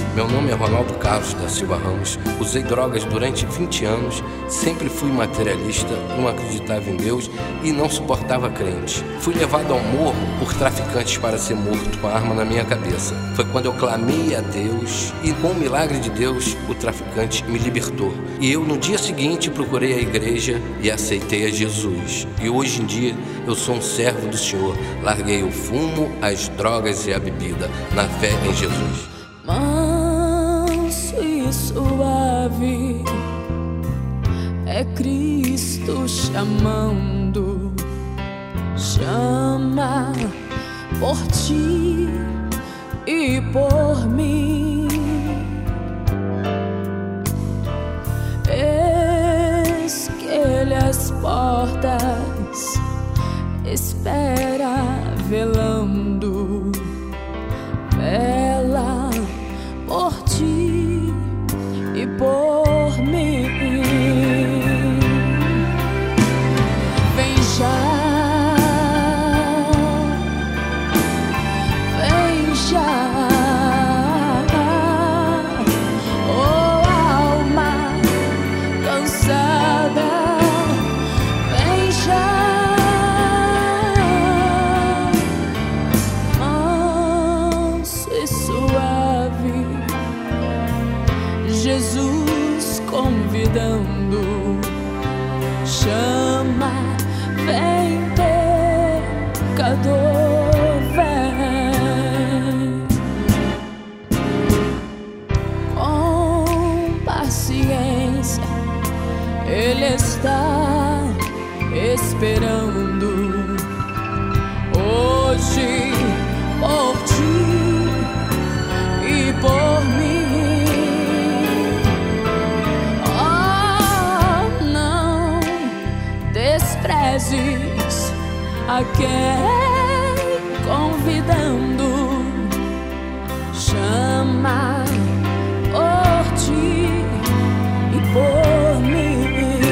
Meu nome é Ronaldo Carlos da Silva Ramos. Usei drogas durante 20 anos. Sempre fui materialista, não acreditava em Deus e não suportava crente. Fui levado ao morro por traficantes para ser morto com a arma na minha cabeça. Foi quando eu clamei a Deus e, com o milagre de Deus, o traficante me libertou. E eu, no dia seguinte, procurei a igreja e aceitei a Jesus. E hoje em dia eu sou um servo do Senhor. Larguei o fumo, as drogas e a bebida, na fé em Jesus. Manso e suave é Cristo chamando, chama por ti e por mim. Eis que Ele as portas espera velando, vela por ti e por mim. Vem já, vem já, oh alma cansada, vem já. Jesus convidando, chama, vem pecador, vem. Com paciência Ele está esperando hoje por ti e por mim. A quem convidando, chama por ti e por mim.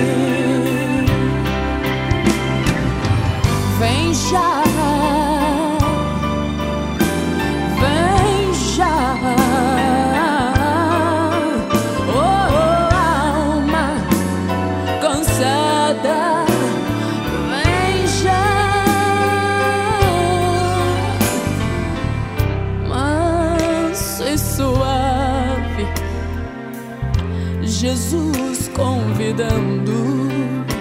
Vem já, vem já, oh alma cansada. Suave, Jesus convidando,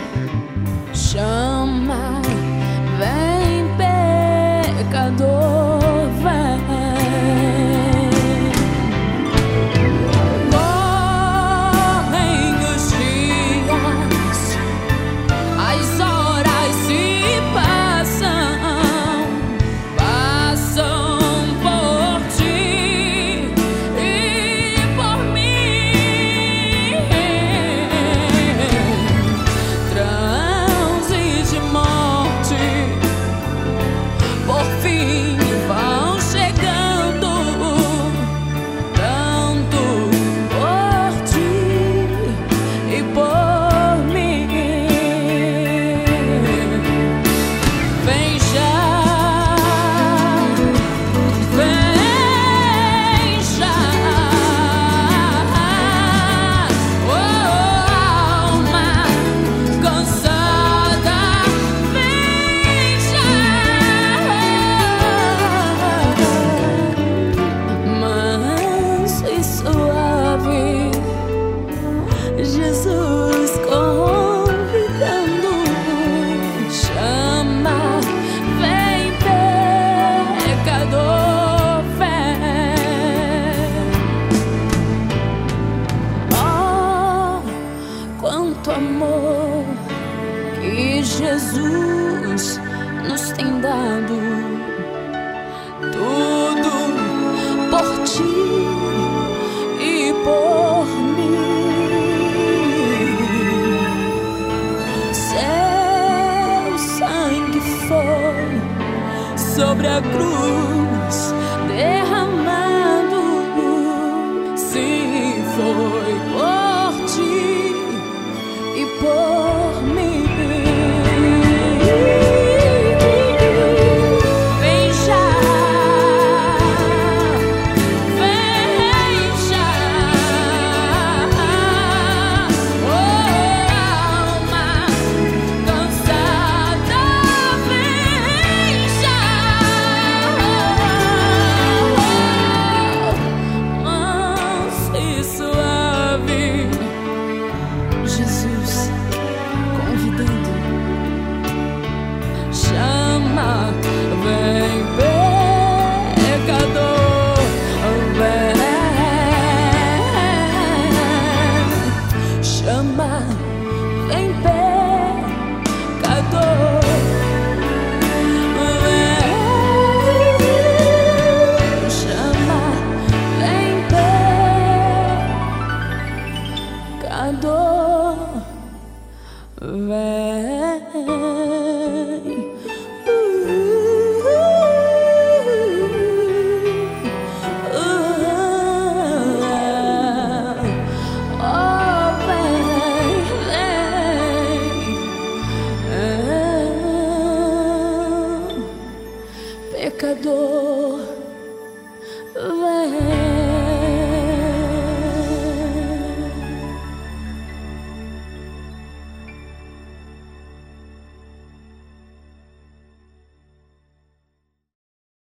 chama, vem pecador, vem. Correm os dias, as horas se passam, passam por ti. Jesus convidando, chama, vem pecador, vem. Oh, quanto amor que Jesus nos tem dado, tudo por ti e por mim. Sobre a cruz derramado, sim, foi por